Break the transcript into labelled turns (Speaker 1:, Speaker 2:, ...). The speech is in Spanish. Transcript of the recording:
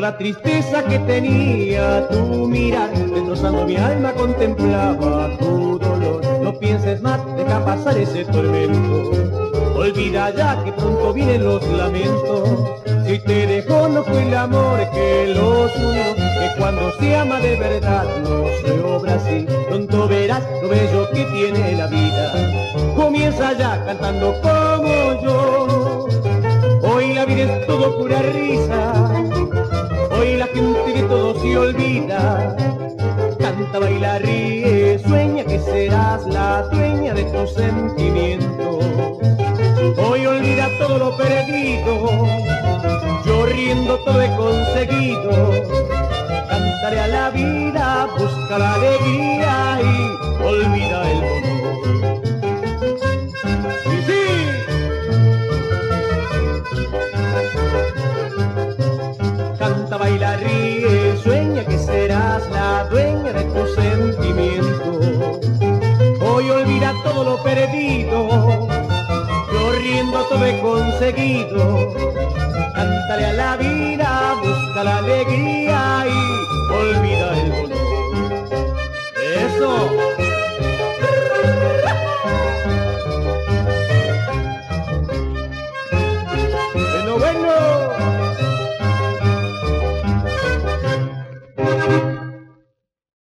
Speaker 1: la tristeza que tenía tu mirar, destrozando mi alma contemplaba tu dolor. No pienses más, deja pasar ese tormento, olvida ya que pronto vienen los lamentos. Si te dejó no fue el amor que los unió, que cuando se ama de verdad no se obra así. Pronto verás lo bello que tiene la vida, comienza ya cantando como yo. Hoy la vida es todo pura risa, hoy la gente de todo se olvida. Canta, baila, ríe, sueña que serás la dueña de tus sentimientos. Hoy olvida todo lo perdido, yo riendo todo he conseguido. Cántale a la vida, busca la alegría y olvida el dolor. ¡Sí, sí! Canta, baila, ríe, sueña que serás la dueña de tus sentimientos. Hoy olvida todo lo perdido, yo riendo todo he conseguido. Cántale a la vida, busca la alegría y olvida el dolor. ¡Eso!